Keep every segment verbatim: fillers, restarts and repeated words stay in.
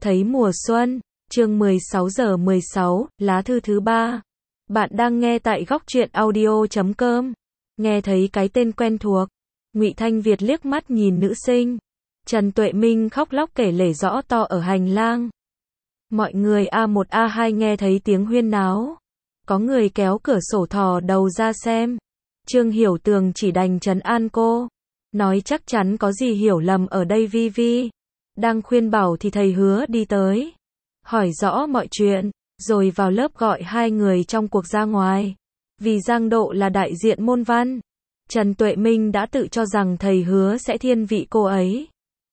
Thấy mùa xuân, chương mười sáu giờ mười sáu, lá thư thứ ba. Bạn đang nghe tại góc truyện audio chấm com. Nghe thấy cái tên quen thuộc, Ngụy Thanh Việt liếc mắt nhìn nữ sinh. Trần Tuệ Minh khóc lóc kể lể rõ to ở hành lang. Mọi người A một A hai nghe thấy tiếng huyên náo. Có người kéo cửa sổ thò đầu ra xem. Trương Hiểu Tường chỉ đành trấn an cô. Nói chắc chắn có gì hiểu lầm ở đây Vi Vi. Đang khuyên bảo thì thầy Hứa đi tới. Hỏi rõ mọi chuyện, rồi vào lớp gọi hai người trong cuộc ra ngoài. Vì Giang Độ là đại diện môn văn, Trần Tuệ Minh đã tự cho rằng thầy Hứa sẽ thiên vị cô ấy.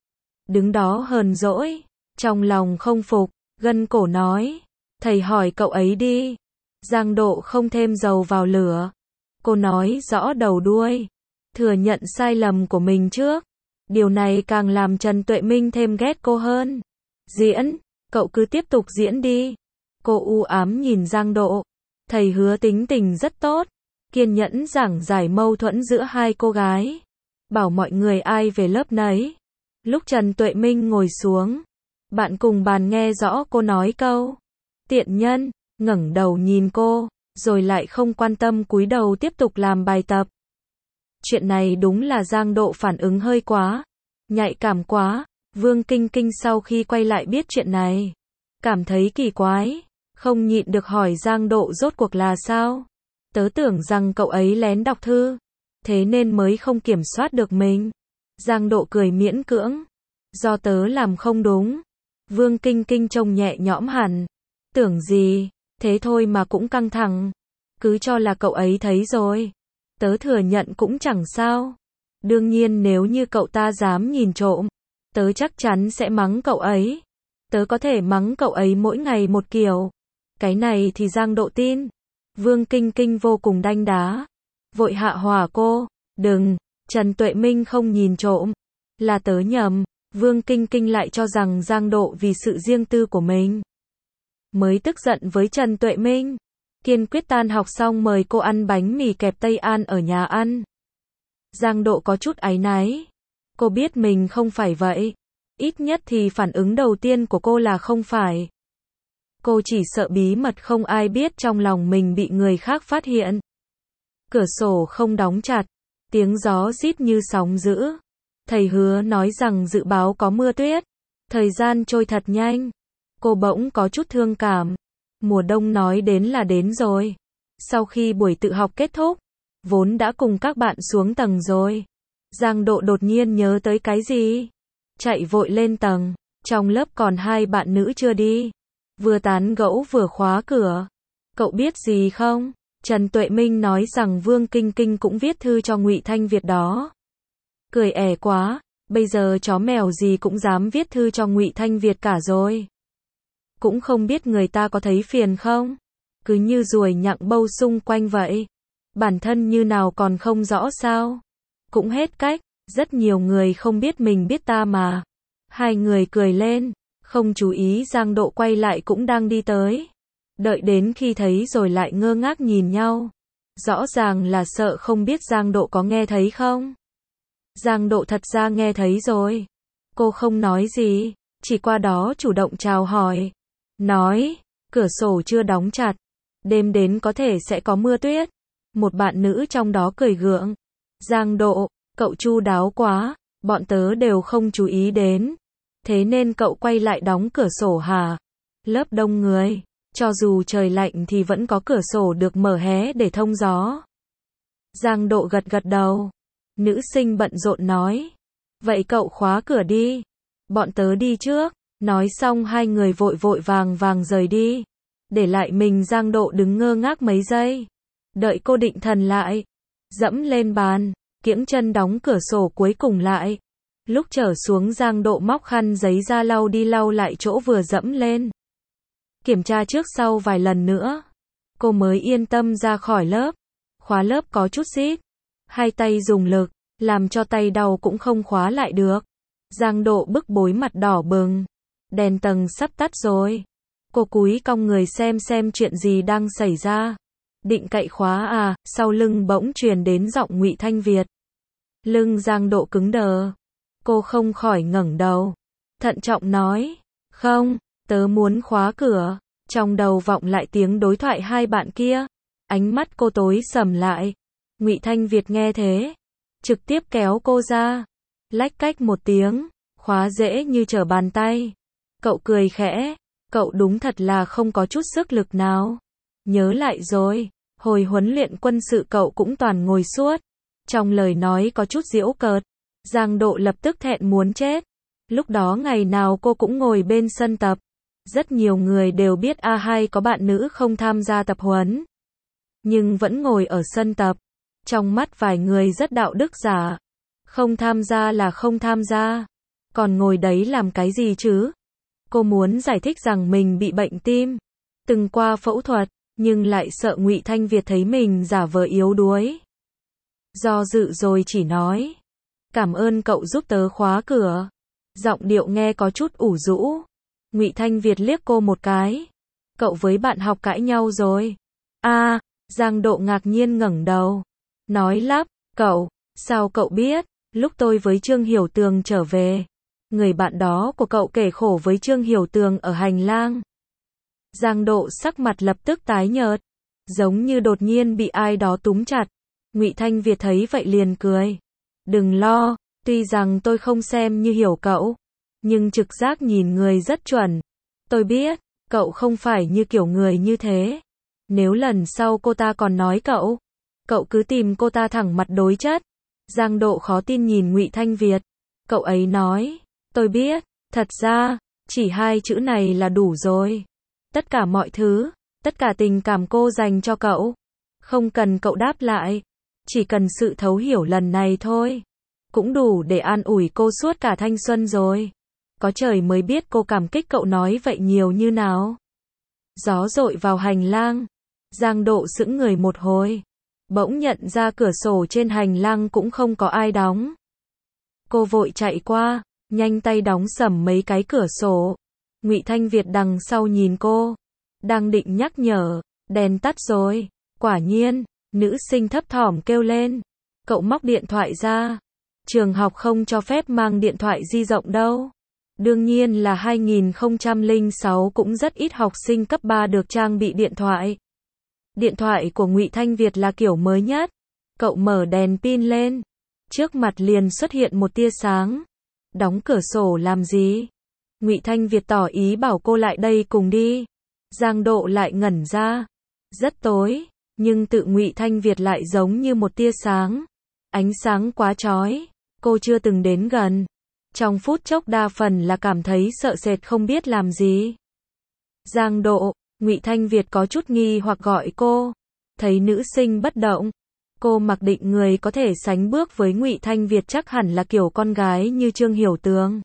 Đứng đó hờn dỗi, trong lòng không phục, gân cổ nói. Thầy hỏi cậu ấy đi. Giang Độ không thêm dầu vào lửa. Cô nói rõ đầu đuôi. Thừa nhận sai lầm của mình trước. Điều này càng làm Trần Tuệ Minh thêm ghét cô hơn. Diễn, cậu cứ tiếp tục diễn đi. Cô u ám nhìn Giang Độ. Thầy Hứa tính tình rất tốt, kiên nhẫn giảng giải mâu thuẫn giữa hai cô gái. Bảo mọi người ai về lớp nấy. Lúc Trần Tuệ Minh ngồi xuống, bạn cùng bàn nghe rõ cô nói câu. Tiện nhân, ngẩng đầu nhìn cô, rồi lại không quan tâm cúi đầu tiếp tục làm bài tập. Chuyện này đúng là Giang Độ phản ứng hơi quá, nhạy cảm quá. Vương Kinh Kinh sau khi quay lại biết chuyện này, cảm thấy kỳ quái, không nhịn được hỏi Giang Độ rốt cuộc là sao. Tớ tưởng rằng cậu ấy lén đọc thư, thế nên mới không kiểm soát được mình. Giang Độ cười miễn cưỡng. Do tớ làm không đúng. Vương Kinh Kinh trông nhẹ nhõm hẳn. Tưởng gì, thế thôi mà cũng căng thẳng. Cứ cho là cậu ấy thấy rồi. Tớ thừa nhận cũng chẳng sao. Đương nhiên nếu như cậu ta dám nhìn trộm, tớ chắc chắn sẽ mắng cậu ấy. Tớ có thể mắng cậu ấy mỗi ngày một kiểu. Cái này thì Giang Độ tin. Vương Kinh Kinh vô cùng đanh đá. Vội hạ hỏa cô. Đừng, Trần Tuệ Minh không nhìn trộm. Là tớ nhầm. Vương Kinh Kinh lại cho rằng Giang Độ vì sự riêng tư của mình mới tức giận với Trần Tuệ Minh. Kiên quyết tan học xong mời cô ăn bánh mì kẹp Tây An ở nhà ăn. Giang Độ có chút áy náy. Cô biết mình không phải vậy. Ít nhất thì phản ứng đầu tiên của cô là không phải. Cô chỉ sợ bí mật không ai biết trong lòng mình bị người khác phát hiện. Cửa sổ không đóng chặt. Tiếng gió rít như sóng dữ. Thầy Hứa nói rằng dự báo có mưa tuyết. Thời gian trôi thật nhanh. Cô bỗng có chút thương cảm. Mùa đông nói đến là đến rồi. Sau khi buổi tự học kết thúc, vốn đã cùng các bạn xuống tầng rồi. Giang Độ đột nhiên nhớ tới cái gì. Chạy vội lên tầng. Trong lớp còn hai bạn nữ chưa đi. Vừa tán gẫu vừa khóa cửa. Cậu biết gì không? Trần Tuệ Minh nói rằng Vương Kinh Kinh cũng viết thư cho Ngụy Thanh Việt đó. Cười ẻ quá, bây giờ chó mèo gì cũng dám viết thư cho Ngụy Thanh Việt cả rồi. Cũng không biết người ta có thấy phiền không? Cứ như ruồi nhặng bâu xung quanh vậy. Bản thân như nào còn không rõ sao? Cũng hết cách, rất nhiều người không biết mình biết ta mà. Hai người cười lên, không chú ý Giang Độ quay lại cũng đang đi tới. Đợi đến khi thấy rồi lại ngơ ngác nhìn nhau. Rõ ràng là sợ không biết Giang Độ có nghe thấy không? Giang Độ thật ra nghe thấy rồi. Cô không nói gì, chỉ qua đó chủ động chào hỏi. Nói, cửa sổ chưa đóng chặt. Đêm đến có thể sẽ có mưa tuyết. Một bạn nữ trong đó cười gượng. Giang Độ, cậu chu đáo quá, bọn tớ đều không chú ý đến. Thế nên cậu quay lại đóng cửa sổ hả? Lớp đông người, cho dù trời lạnh thì vẫn có cửa sổ được mở hé để thông gió. Giang Độ gật gật đầu. Nữ sinh bận rộn nói. Vậy cậu khóa cửa đi. Bọn tớ đi trước. Nói xong hai người vội vội vàng vàng rời đi. Để lại mình Giang Độ đứng ngơ ngác mấy giây. Đợi cô định thần lại. Dẫm lên bàn. Kiễng chân đóng cửa sổ cuối cùng lại. Lúc trở xuống Giang Độ móc khăn giấy ra lau đi lau lại chỗ vừa dẫm lên. Kiểm tra trước sau vài lần nữa. Cô mới yên tâm ra khỏi lớp. Khóa lớp có chút xít. Hai tay dùng lực, làm cho tay đau cũng không khóa lại được. Giang Độ bức bối mặt đỏ bừng. Đèn tầng sắp tắt rồi. Cô cúi cong người xem xem chuyện gì đang xảy ra. Định cậy khóa à, sau lưng bỗng truyền đến giọng Ngụy Thanh Việt. Lưng Giang Độ cứng đờ. Cô không khỏi ngẩng đầu. Thận trọng nói. Không, tớ muốn khóa cửa. Trong đầu vọng lại tiếng đối thoại hai bạn kia. Ánh mắt cô tối sầm lại. Ngụy Thanh Việt nghe thế, trực tiếp kéo cô ra. Lách cách một tiếng, khóa dễ như trở bàn tay. Cậu cười khẽ, cậu đúng thật là không có chút sức lực nào. Nhớ lại rồi, hồi huấn luyện quân sự cậu cũng toàn ngồi suốt. Trong lời nói có chút giễu cợt. Giang Độ lập tức thẹn muốn chết. Lúc đó ngày nào cô cũng ngồi bên sân tập. Rất nhiều người đều biết A hai có bạn nữ không tham gia tập huấn, nhưng vẫn ngồi ở sân tập. Trong mắt vài người rất đạo đức giả. Không tham gia là không tham gia. Còn ngồi đấy làm cái gì chứ? Cô muốn giải thích rằng mình bị bệnh tim, từng qua phẫu thuật, nhưng lại sợ Ngụy Thanh Việt thấy mình giả vờ yếu đuối. Do dự rồi chỉ nói, cảm ơn cậu giúp tớ khóa cửa. Giọng điệu nghe có chút ủ rũ. Ngụy Thanh Việt liếc cô một cái. Cậu với bạn học cãi nhau rồi? A, à, Giang Độ ngạc nhiên ngẩng đầu. Nói lắp, cậu, sao cậu biết? Lúc tôi với Trương Hiểu Tường trở về, người bạn đó của cậu kể khổ với Trương Hiểu Tường ở hành lang. Giang Độ sắc mặt lập tức tái nhợt, giống như đột nhiên bị ai đó túm chặt. Ngụy Thanh Việt thấy vậy liền cười. Đừng lo, tuy rằng tôi không xem như hiểu cậu, nhưng trực giác nhìn người rất chuẩn. Tôi biết, cậu không phải như kiểu người như thế. Nếu lần sau cô ta còn nói cậu, cậu cứ tìm cô ta thẳng mặt đối chất. Giang Độ khó tin nhìn Ngụy Thanh Việt. Cậu ấy nói, tôi biết, thật ra, chỉ hai chữ này là đủ rồi. Tất cả mọi thứ, tất cả tình cảm cô dành cho cậu, không cần cậu đáp lại, chỉ cần sự thấu hiểu lần này thôi, cũng đủ để an ủi cô suốt cả thanh xuân rồi. Có trời mới biết cô cảm kích cậu nói vậy nhiều như nào. Gió dội vào hành lang. Giang Độ sững người một hồi, bỗng nhận ra cửa sổ trên hành lang cũng không có ai đóng. Cô vội chạy qua, nhanh tay đóng sầm mấy cái cửa sổ. Ngụy Thanh Việt đằng sau nhìn cô, đang định nhắc nhở, đèn tắt rồi. Quả nhiên, nữ sinh thấp thỏm kêu lên. Cậu móc điện thoại ra. Trường học không cho phép mang điện thoại di động đâu. Đương nhiên là hai nghìn không trăm lẻ sáu cũng rất ít học sinh cấp ba được trang bị điện thoại. Điện thoại của Ngụy Thanh Việt là kiểu mới nhất. Cậu mở đèn pin lên, trước mặt liền xuất hiện một tia sáng. Đóng cửa sổ làm gì? Ngụy Thanh Việt tỏ ý bảo cô lại đây cùng đi. Giang Độ lại ngẩn ra. Rất tối, nhưng tự Ngụy Thanh Việt lại giống như một tia sáng. Ánh sáng quá chói, cô chưa từng đến gần. Trong phút chốc đa phần là cảm thấy sợ sệt không biết làm gì. Giang Độ, Ngụy Thanh Việt có chút nghi hoặc gọi cô. Thấy nữ sinh bất động, cô mặc định người có thể sánh bước với Ngụy Thanh Việt chắc hẳn là kiểu con gái như Trương Hiểu Tường.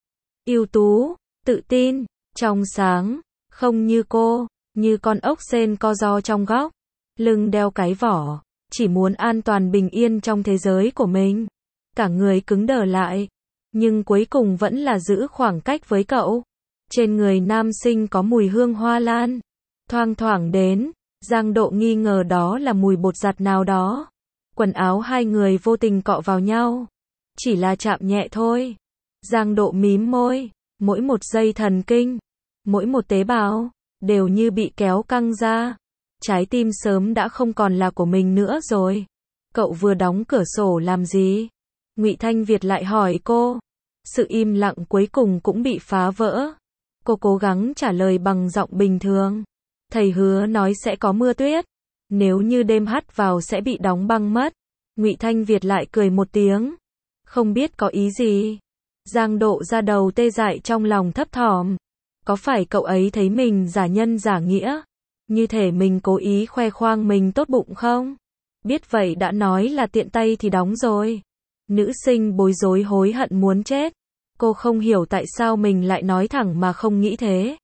Ưu tú, tự tin, trong sáng, không như cô, như con ốc sên co ro trong góc, lưng đeo cái vỏ, chỉ muốn an toàn bình yên trong thế giới của mình. Cả người cứng đờ lại, nhưng cuối cùng vẫn là giữ khoảng cách với cậu. Trên người nam sinh có mùi hương hoa lan, thoang thoảng đến. Giang Độ nghi ngờ đó là mùi bột giặt nào đó. Quần áo hai người vô tình cọ vào nhau, chỉ là chạm nhẹ thôi. Giang Độ mím môi, mỗi một dây thần kinh, mỗi một tế bào, đều như bị kéo căng ra. Trái tim sớm đã không còn là của mình nữa rồi. Cậu vừa đóng cửa sổ làm gì? Ngụy Thanh Việt lại hỏi cô. Sự im lặng cuối cùng cũng bị phá vỡ. Cô cố gắng trả lời bằng giọng bình thường. Thầy hứa nói sẽ có mưa tuyết. Nếu như đêm hắt vào sẽ bị đóng băng mất. Ngụy Thanh Việt lại cười một tiếng. Không biết có ý gì. Giang Độ ra đầu tê dại trong lòng thấp thỏm. Có phải cậu ấy thấy mình giả nhân giả nghĩa? Như thể mình cố ý khoe khoang mình tốt bụng không? Biết vậy đã nói là tiện tay thì đóng rồi. Nữ sinh bối rối hối hận muốn chết. Cô không hiểu tại sao mình lại nói thẳng mà không nghĩ thế.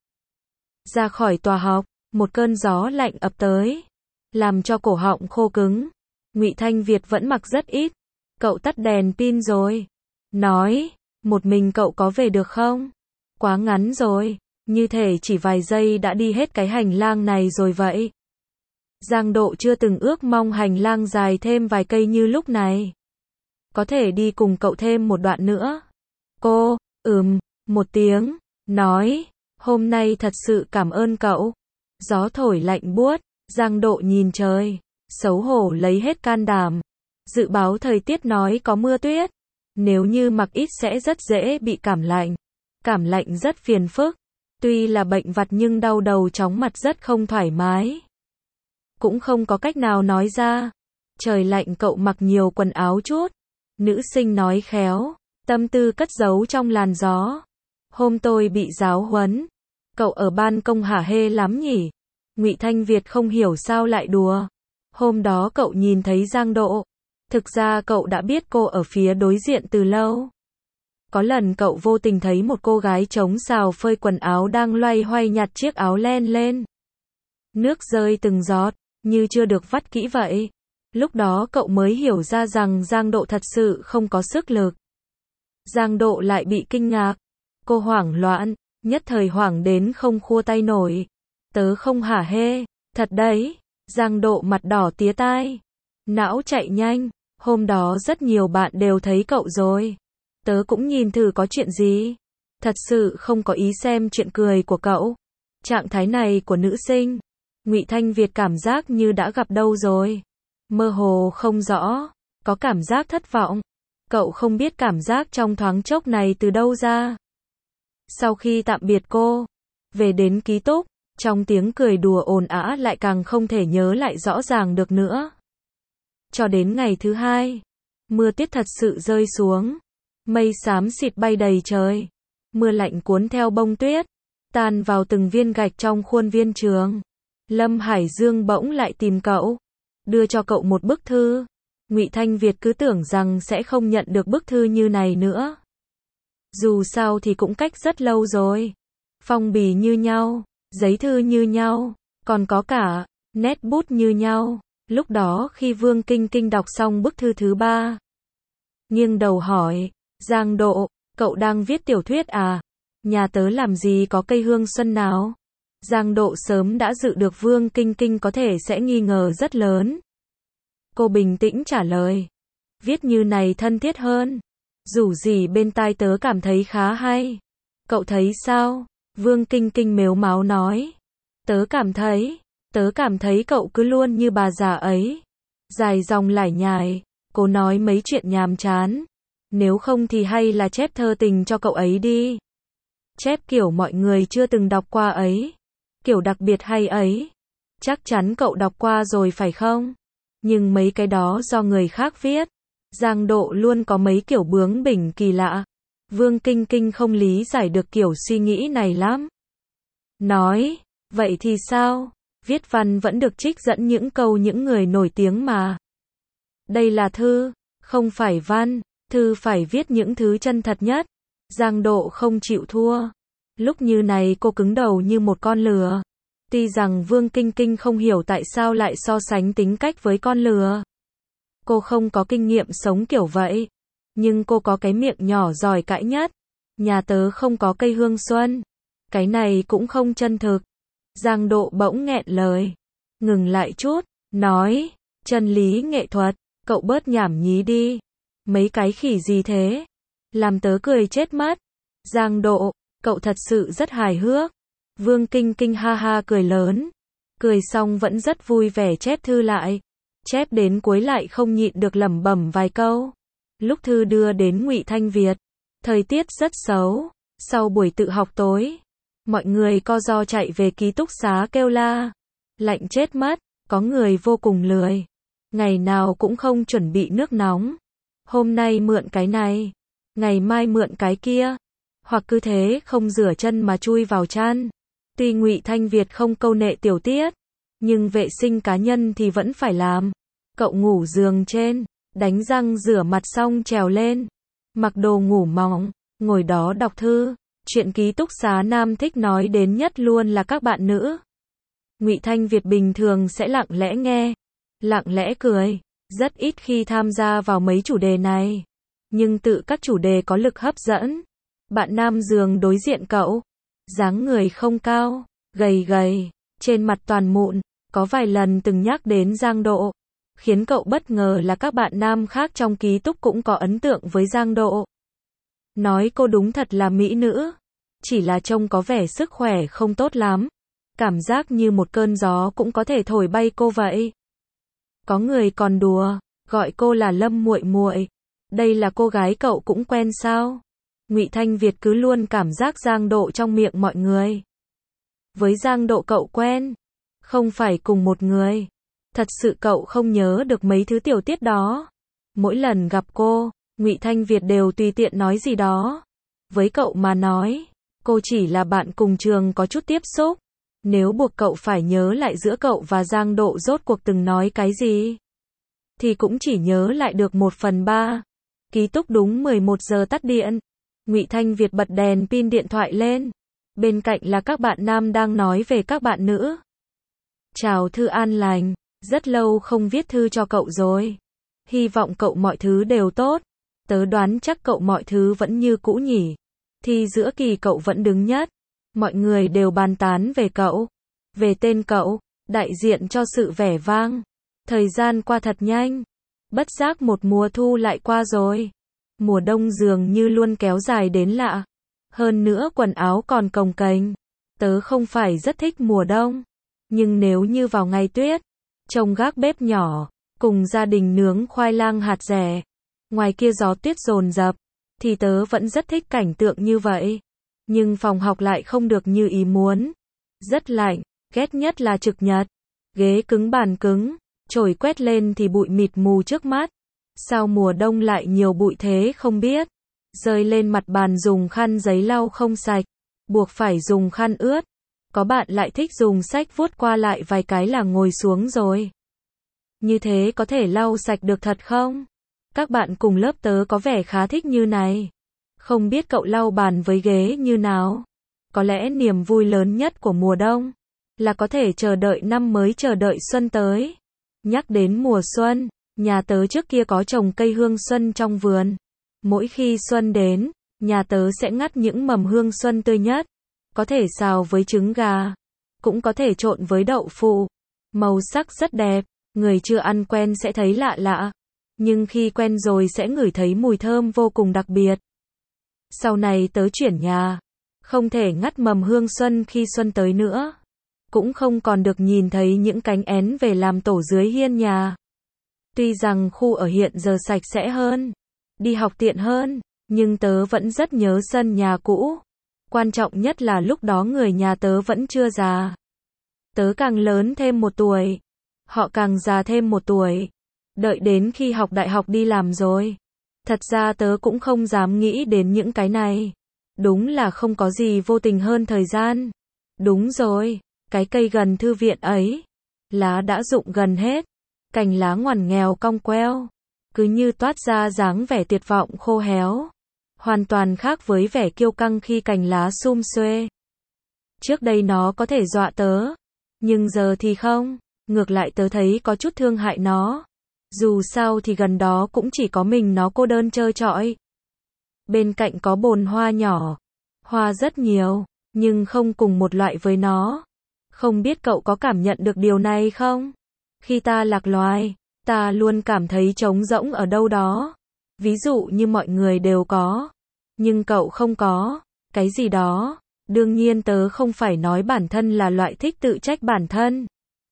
Ra khỏi tòa học, một cơn gió lạnh ập tới, làm cho cổ họng khô cứng. Ngụy Thanh Việt vẫn mặc rất ít. Cậu tắt đèn pin rồi. Nói, một mình cậu có về được không? Quá ngắn rồi, như thể chỉ vài giây đã đi hết cái hành lang này rồi vậy. Giang Độ chưa từng ước mong hành lang dài thêm vài cây như lúc này. Có thể đi cùng cậu thêm một đoạn nữa. Cô, ừm, một tiếng, nói, Hôm nay thật sự cảm ơn cậu. Gió thổi lạnh buốt, Giang Độ nhìn trời, xấu hổ lấy hết can đảm. Dự báo thời tiết nói có mưa tuyết. Nếu như mặc ít sẽ rất dễ bị cảm lạnh. Cảm lạnh rất phiền phức. Tuy là bệnh vặt nhưng đau đầu chóng mặt rất không thoải mái. Cũng không có cách nào nói ra. Trời lạnh cậu mặc nhiều quần áo chút. Nữ sinh nói khéo, tâm tư cất giấu trong làn gió. Hôm tôi bị giáo huấn. Cậu ở ban công hả hê lắm nhỉ? Ngụy Thanh Việt không hiểu sao lại đùa. Hôm đó cậu nhìn thấy Giang Độ. Thực ra cậu đã biết cô ở phía đối diện từ lâu. Có lần cậu vô tình thấy một cô gái chống xào phơi quần áo đang loay hoay nhặt chiếc áo len lên. Nước rơi từng giọt, như chưa được vắt kỹ vậy. Lúc đó cậu mới hiểu ra rằng Giang Độ thật sự không có sức lực. Giang Độ lại bị kinh ngạc. Cô hoảng loạn, nhất thời hoảng đến không khua tay nổi. Tớ không hả hê, thật đấy. Giang Độ mặt đỏ tía tai. Não chạy nhanh, hôm đó rất nhiều bạn đều thấy cậu rồi. Tớ cũng nhìn thử có chuyện gì. Thật sự không có ý xem chuyện cười của cậu. Trạng thái này của nữ sinh. Ngụy Thanh Việt cảm giác như đã gặp đâu rồi. Mơ hồ không rõ, có cảm giác thất vọng. Cậu không biết cảm giác trong thoáng chốc này từ đâu ra. Sau khi tạm biệt cô, về đến ký túc, trong tiếng cười đùa ồn ào lại càng không thể nhớ lại rõ ràng được nữa. Cho đến ngày thứ hai, mưa tiết thật sự rơi xuống. Mây xám xịt bay đầy trời. Mưa lạnh cuốn theo bông tuyết, tan vào từng viên gạch trong khuôn viên trường. Lâm Hải Dương bỗng lại tìm cậu, đưa cho cậu một bức thư. Ngụy Thanh Việt cứ tưởng rằng sẽ không nhận được bức thư như này nữa. Dù sao thì cũng cách rất lâu rồi. Phong bì như nhau, giấy thư như nhau, còn có cả nét bút như nhau. Lúc đó khi Vương Kinh Kinh đọc xong bức thư thứ ba, nghiêng đầu hỏi, Giang Độ, cậu đang viết tiểu thuyết à? Nhà tớ làm gì có cây hương xuân nào? Giang Độ sớm đã dự được Vương Kinh Kinh có thể sẽ nghi ngờ rất lớn. Cô bình tĩnh trả lời, viết như này thân thiết hơn. Dù gì bên tai tớ cảm thấy khá hay. Cậu thấy sao? Vương Kinh Kinh mếu máo nói. Tớ cảm thấy, tớ cảm thấy cậu cứ luôn như bà già ấy. Dài dòng lải nhải, cô nói mấy chuyện nhàm chán. Nếu không thì hay là chép thơ tình cho cậu ấy đi. Chép kiểu mọi người chưa từng đọc qua ấy. Kiểu đặc biệt hay ấy. Chắc chắn cậu đọc qua rồi phải không? Nhưng mấy cái đó do người khác viết. Giang Độ luôn có mấy kiểu bướng bỉnh kỳ lạ. Vương Kinh Kinh không lý giải được kiểu suy nghĩ này lắm. Nói, vậy thì sao? Viết văn vẫn được trích dẫn những câu những người nổi tiếng mà. Đây là thư, không phải văn. Thư phải viết những thứ chân thật nhất. Giang Độ không chịu thua. Lúc như này cô cứng đầu như một con lừa. Tuy rằng Vương Kinh Kinh không hiểu tại sao lại so sánh tính cách với con lừa. Cô không có kinh nghiệm sống kiểu vậy. Nhưng cô có cái miệng nhỏ giỏi cãi nhất. Nhà tớ không có cây hương xuân. Cái này cũng không chân thực. Giang Độ bỗng nghẹn lời. Ngừng lại chút, nói, chân lý nghệ thuật, cậu bớt nhảm nhí đi. Mấy cái khỉ gì thế? Làm tớ cười chết mất. Giang Độ, cậu thật sự rất hài hước. Vương Kinh Kinh ha ha cười lớn. Cười xong vẫn rất vui vẻ chép thư lại. Chép đến cuối lại không nhịn được lẩm bẩm vài câu. Lúc thư đưa đến Ngụy Thanh Việt, thời tiết rất xấu. Sau buổi tự học tối, mọi người co ro chạy về ký túc xá kêu la. Lạnh chết mất, có người vô cùng lười. Ngày nào cũng không chuẩn bị nước nóng. Hôm nay mượn cái này, ngày mai mượn cái kia. Hoặc cứ thế không rửa chân mà chui vào chăn. Tuy Ngụy Thanh Việt không câu nệ tiểu tiết, nhưng vệ sinh cá nhân thì vẫn phải làm. Cậu ngủ giường trên, đánh răng rửa mặt xong trèo lên, mặc đồ ngủ mỏng, ngồi đó đọc thư. Chuyện ký túc xá nam thích nói đến nhất luôn là các bạn nữ. Ngụy Thanh Việt bình thường sẽ lặng lẽ nghe, lặng lẽ cười, rất ít khi tham gia vào mấy chủ đề này. Nhưng tự các chủ đề có lực hấp dẫn. Bạn nam giường đối diện cậu, dáng người không cao, gầy gầy, trên mặt toàn mụn, có vài lần từng nhắc đến Giang Độ, khiến cậu bất ngờ là các bạn nam khác trong ký túc cũng có ấn tượng với Giang Độ. Nói cô đúng thật là mỹ nữ. chỉ là trông có vẻ sức khỏe không tốt lắm. Cảm giác như một cơn gió cũng có thể thổi bay cô vậy. Có người còn đùa, gọi cô là Lâm muội muội. Đây là cô gái cậu cũng quen sao? Ngụy Thanh Việt cứ luôn cảm giác Giang Độ trong miệng mọi người. Với Giang Độ cậu quen, không phải cùng một người. Thật sự cậu không nhớ được mấy thứ tiểu tiết đó. Mỗi lần gặp cô, Ngụy Thanh Việt đều tùy tiện nói gì đó. Với cậu mà nói, cô chỉ là bạn cùng trường có chút tiếp xúc. Nếu buộc cậu phải nhớ lại giữa cậu và Giang Độ rốt cuộc từng nói cái gì, thì cũng chỉ nhớ lại được một phần ba. Ký túc đúng mười một giờ tắt điện. Ngụy Thanh Việt bật đèn pin điện thoại lên. Bên cạnh là các bạn nam đang nói về các bạn nữ. Chào Thư An Lành, rất lâu không viết thư cho cậu rồi. Hy vọng cậu mọi thứ đều tốt. Tớ đoán chắc cậu mọi thứ vẫn như cũ nhỉ. Thi giữa kỳ cậu vẫn đứng nhất. Mọi người đều bàn tán về cậu, về tên cậu, đại diện cho sự vẻ vang. Thời gian qua thật nhanh. Bất giác một mùa thu lại qua rồi. Mùa đông dường như luôn kéo dài đến lạ. Hơn nữa quần áo còn cồng kềnh. Tớ không phải rất thích mùa đông. Nhưng nếu như vào ngày tuyết, trông gác bếp nhỏ, cùng gia đình nướng khoai lang hạt dẻ, ngoài kia gió tuyết dồn dập, thì tớ vẫn rất thích cảnh tượng như vậy. Nhưng phòng học lại không được như ý muốn. Rất lạnh, ghét nhất là trực nhật. Ghế cứng bàn cứng, chổi quét lên thì bụi mịt mù trước mắt. Sao mùa đông lại nhiều bụi thế không biết. Rơi lên mặt bàn dùng khăn giấy lau không sạch, buộc phải dùng khăn ướt. Có bạn lại thích dùng sách vuốt qua lại vài cái là ngồi xuống rồi. Như thế có thể lau sạch được thật không? Các bạn cùng lớp tớ có vẻ khá thích như này. Không biết cậu lau bàn với ghế như nào? Có lẽ niềm vui lớn nhất của mùa đông là có thể chờ đợi năm mới, chờ đợi xuân tới. Nhắc đến mùa xuân, nhà tớ trước kia có trồng cây hương xuân trong vườn. Mỗi khi xuân đến, nhà tớ sẽ ngắt những mầm hương xuân tươi nhất. Có thể xào với trứng gà, cũng có thể trộn với đậu phụ. Màu sắc rất đẹp, người chưa ăn quen sẽ thấy lạ lạ. Nhưng khi quen rồi sẽ ngửi thấy mùi thơm vô cùng đặc biệt. Sau này tớ chuyển nhà, không thể ngắt mầm hương xuân khi xuân tới nữa. Cũng không còn được nhìn thấy những cánh én về làm tổ dưới hiên nhà. Tuy rằng khu ở hiện giờ sạch sẽ hơn, đi học tiện hơn, nhưng tớ vẫn rất nhớ sân nhà cũ. Quan trọng nhất là lúc đó người nhà tớ vẫn chưa già. Tớ càng lớn thêm một tuổi, họ càng già thêm một tuổi. Đợi đến khi học đại học đi làm rồi. Thật ra tớ cũng không dám nghĩ đến những cái này. Đúng là không có gì vô tình hơn thời gian. Đúng rồi, cái cây gần thư viện ấy, lá đã rụng gần hết, cành lá ngoằn nghèo cong queo, cứ như toát ra dáng vẻ tuyệt vọng khô héo. Hoàn toàn khác với vẻ kiêu căng khi cành lá sum xuê. Trước đây nó có thể dọa tớ, nhưng giờ thì không, ngược lại tớ thấy có chút thương hại nó. Dù sao thì gần đó cũng chỉ có mình nó cô đơn trơ trọi. Bên cạnh có bồn hoa nhỏ, hoa rất nhiều, nhưng không cùng một loại với nó. Không biết cậu có cảm nhận được điều này không? Khi ta lạc loài, ta luôn cảm thấy trống rỗng ở đâu đó. Ví dụ như mọi người đều có, nhưng cậu không có, cái gì đó. Đương nhiên tớ không phải nói bản thân là loại thích tự trách bản thân.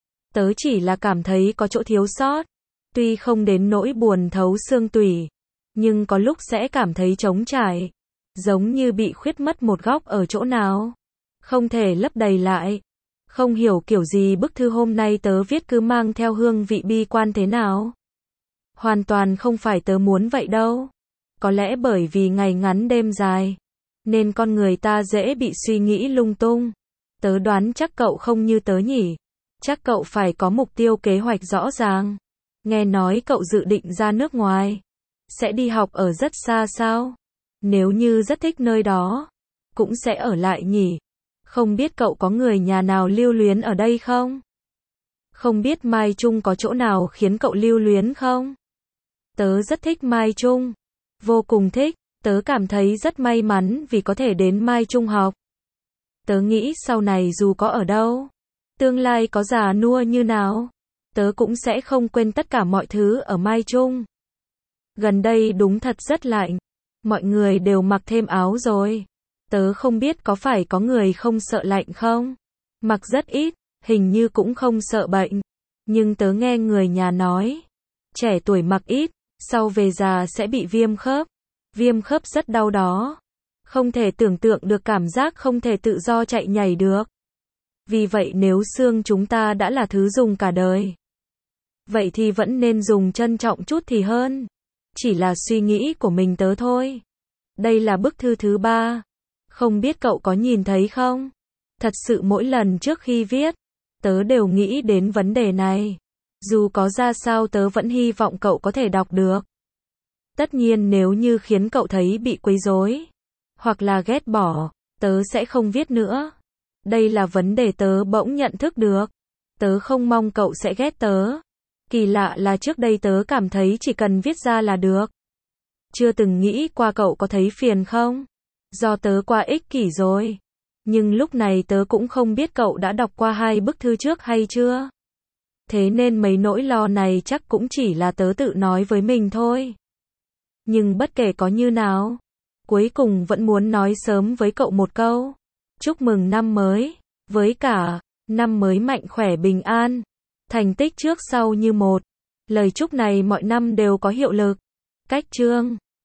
Tớ chỉ là cảm thấy có chỗ thiếu sót. Tuy không đến nỗi buồn thấu xương tủy, nhưng có lúc sẽ cảm thấy trống trải. Giống như bị khuyết mất một góc ở chỗ nào. Không thể lấp đầy lại. Không hiểu kiểu gì bức thư hôm nay tớ viết cứ mang theo hương vị bi quan thế nào. Hoàn toàn không phải tớ muốn vậy đâu. Có lẽ bởi vì ngày ngắn đêm dài, nên con người ta dễ bị suy nghĩ lung tung. Tớ đoán chắc cậu không như tớ nhỉ. Chắc cậu phải có mục tiêu kế hoạch rõ ràng. Nghe nói cậu dự định ra nước ngoài. Sẽ đi học ở rất xa sao? Nếu như rất thích nơi đó, cũng sẽ ở lại nhỉ. Không biết cậu có người nhà nào lưu luyến ở đây không? Không biết Mai Trung có chỗ nào khiến cậu lưu luyến không? Tớ rất thích Mai Trung. Vô cùng thích. Tớ cảm thấy rất may mắn vì có thể đến Mai Trung học. Tớ nghĩ sau này dù có ở đâu, tương lai có già nua như nào, tớ cũng sẽ không quên tất cả mọi thứ ở Mai Trung. Gần đây đúng thật rất lạnh. Mọi người đều mặc thêm áo rồi. Tớ không biết có phải có người không sợ lạnh không? Mặc rất ít, hình như cũng không sợ bệnh. Nhưng tớ nghe người nhà nói, trẻ tuổi mặc ít, sau về già sẽ bị viêm khớp. Viêm khớp rất đau đó. Không thể tưởng tượng được cảm giác không thể tự do chạy nhảy được. Vì vậy nếu xương chúng ta đã là thứ dùng cả đời, vậy thì vẫn nên dùng trân trọng chút thì hơn. Chỉ là suy nghĩ của mình tớ thôi. Đây là bức thư thứ ba. Không biết cậu có nhìn thấy không? Thật sự mỗi lần trước khi viết, tớ đều nghĩ đến vấn đề này. Dù có ra sao tớ vẫn hy vọng cậu có thể đọc được. Tất nhiên nếu như khiến cậu thấy bị quấy rối, hoặc là ghét bỏ, tớ sẽ không viết nữa. Đây là vấn đề tớ bỗng nhận thức được. Tớ không mong cậu sẽ ghét tớ. Kỳ lạ là trước đây tớ cảm thấy chỉ cần viết ra là được. Chưa từng nghĩ qua cậu có thấy phiền không? Do tớ quá ích kỷ rồi. Nhưng lúc này tớ cũng không biết cậu đã đọc qua hai bức thư trước hay chưa. Thế nên mấy nỗi lo này chắc cũng chỉ là tớ tự nói với mình thôi. Nhưng bất kể có như nào, cuối cùng vẫn muốn nói sớm với cậu một câu. Chúc mừng năm mới, với cả, năm mới mạnh khỏe bình an, thành tích trước sau như một. Lời chúc này mọi năm đều có hiệu lực. Cách chương